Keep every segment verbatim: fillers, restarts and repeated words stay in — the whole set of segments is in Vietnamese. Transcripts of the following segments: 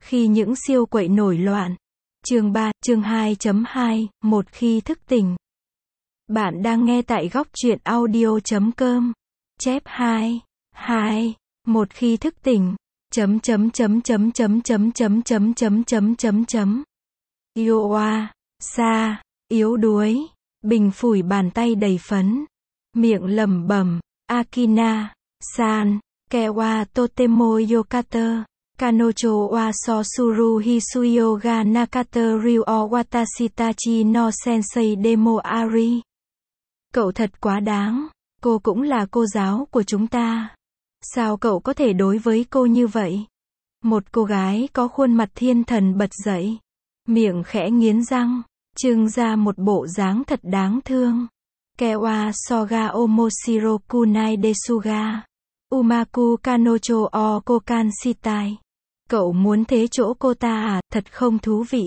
Khi những siêu quậy nổi loạn. Chương ba, chương hai chấm hai, một khi thức tỉnh. Bạn đang nghe tại góc truyện audio chấm com. Chép hai, hai, một khi thức tỉnh. Chấm chấm chấm chấm chấm chấm chấm chấm chấm chấm chấm chấm. Iowa, Sa, yếu đuối. Bình phủi bàn tay đầy phấn. Miệng lẩm bẩm, Akina, San, Kewa Totemo Yokata. Kanocho wa Sosuru Hisuyo ga Nakata Ryu o Watashi Tachi no Sensei Demo Ari. Cậu thật quá đáng, cô cũng là cô giáo của chúng ta. Sao cậu có thể đối với cô như vậy? Một cô gái có khuôn mặt thiên thần bật dậy. Miệng khẽ nghiến răng, trưng ra một bộ dáng thật đáng thương. Kewa Soga Omoshiro Kunai Desuga. Umaku Kanocho o Kokan Shitai. Cậu muốn thế chỗ cô ta à, thật không thú vị.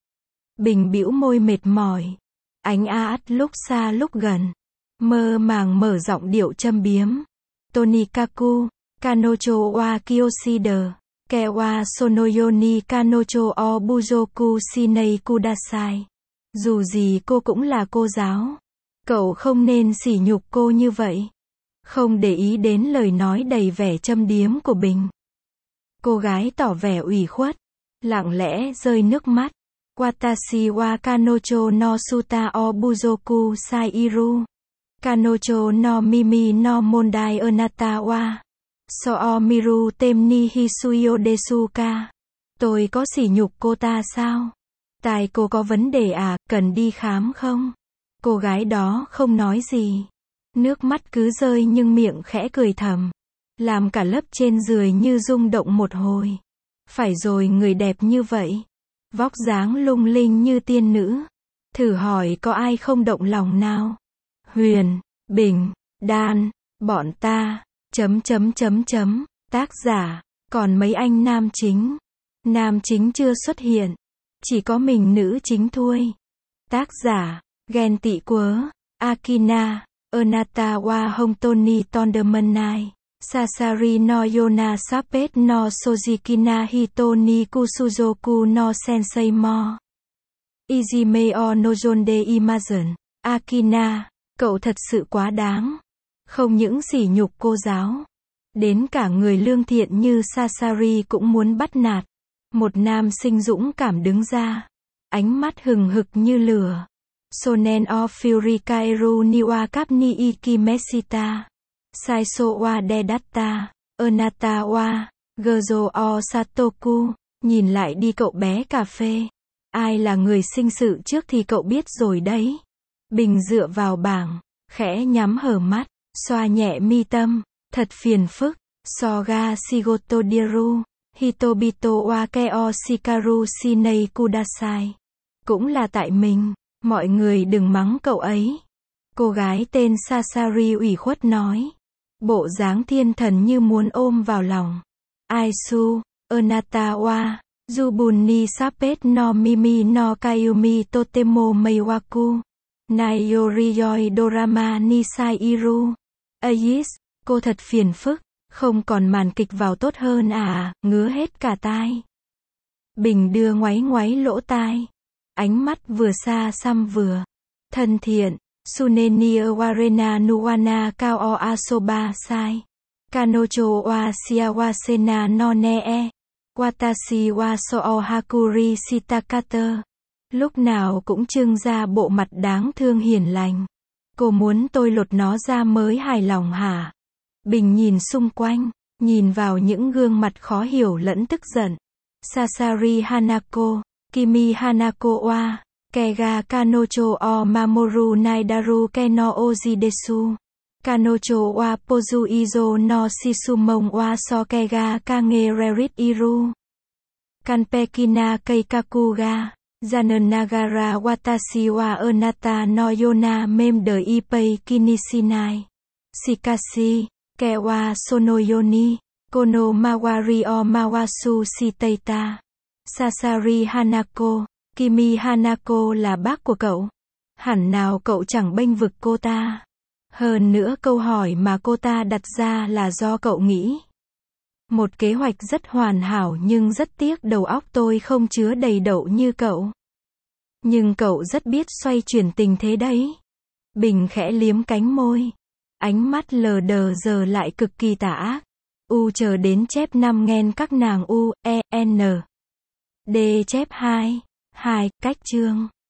Bình bĩu môi mệt mỏi. Ánh a ắt lúc xa lúc gần. Mơ màng mở giọng điệu châm biếm. Tonikaku, Kanocho wa Kyoshida. Kewa Sonoyoni Kanocho o Buzoku Shinei Kudasai. Dù gì cô cũng là cô giáo. Cậu không nên sỉ nhục cô như vậy. Không để ý đến lời nói đầy vẻ châm biếm của Bình. Cô gái tỏ vẻ ủy khuất, lặng lẽ rơi nước mắt. Watashi wa Kanocho no Suta o Buzoku Sairu. Kanocho no Mimi no Mondai Onata wa. So Miru Temni Hisuyo Desuka. Tôi có sỉ nhục cô ta sao? Tai cô có vấn đề à, cần đi khám không? Cô gái đó không nói gì. Nước mắt cứ rơi nhưng miệng khẽ cười thầm. Làm cả lớp trên giường như rung động một hồi. Phải rồi, người đẹp như vậy. Vóc dáng lung linh như tiên nữ. Thử hỏi có ai không động lòng nào? Huyền, Bình, Đan, bọn ta. Chấm chấm chấm chấm. Tác giả. Còn mấy anh nam chính. Nam chính chưa xuất hiện. Chỉ có mình nữ chính thôi. Tác giả. Ghen tị quớ. Akina. Onata wa Hontoni Tondermanai. Sasari no Yona Sapet no Sojikina Hitoni Kusuzoku no Sensei mo. Izime o Nojonde Imazon. Akina, cậu thật sự quá đáng. Không những sỉ nhục cô giáo. Đến cả người lương thiện như Sasari cũng muốn bắt nạt. Một nam sinh dũng cảm đứng ra. Ánh mắt hừng hực như lửa. Sonen o Fury Kaeru Niwa Kapni Ikimeshita. Saiso wa Dedatta. Onata wa. Gojo o Satoku. Nhìn lại đi cậu bé cà phê. Ai là người sinh sự trước thì cậu biết rồi đấy. Bình dựa vào bảng. Khẽ nhắm hở mắt. Xoa nhẹ mi tâm. Thật phiền phức. Soga Shigoto Diru. Hitobito wa Keo Shikaru Shinei Kudasai. Cũng là tại mình. Mọi người đừng mắng cậu ấy. Cô gái tên Sasari ủy khuất nói. Bộ dáng thiên thần như muốn ôm vào lòng. Aisu, Onata wa, Jubun Sapet no Mimi no Kayumi Totemo Meiwaku. Naiyoriyoi Dorama ni Sairu. Ayis, cô thật phiền phức. Không còn màn kịch vào tốt hơn à, ngứa hết cả tai. Bình đưa ngoáy ngoáy lỗ tai. Ánh mắt vừa xa xăm vừa thân thiện. Suneni warena nuwana kao o asoba sai. Kanocho wa shiawasena no ne. Watashi wa so hakuri shitakata. Lúc nào cũng trưng ra bộ mặt đáng thương hiền lành. Cô muốn tôi lột nó ra mới hài lòng hả? Bình nhìn xung quanh, nhìn vào những gương mặt khó hiểu lẫn tức giận. Sasari Hanako, Kimi Hanako wa. Kega Kanocho o Mamoru Naidaru Keno Ojidesu. Kanocho wa Pozu Izo no Shizumon wa Sokega Kage Rerit Iru. Kanpekina Keikakuga. Janen Nagara Watashi wa Onata no Yona Mem de Ipei Kinishinai. Shikashi. Kewa Sonoyoni. Kono Mawari o Mawasu Shiteita. Sasari Hanako. Kimi Hanako là bác của cậu. Hẳn nào cậu chẳng bênh vực cô ta. Hơn nữa câu hỏi mà cô ta đặt ra là do cậu nghĩ. Một kế hoạch rất hoàn hảo nhưng rất tiếc đầu óc tôi không chứa đầy đậu như cậu. Nhưng cậu rất biết xoay chuyển tình thế đấy. Bình khẽ liếm cánh môi. Ánh mắt lờ đờ giờ lại cực kỳ tà ác. U chờ đến chép năm nghen các nàng U, E, N. D chép hai. hai, cách chương.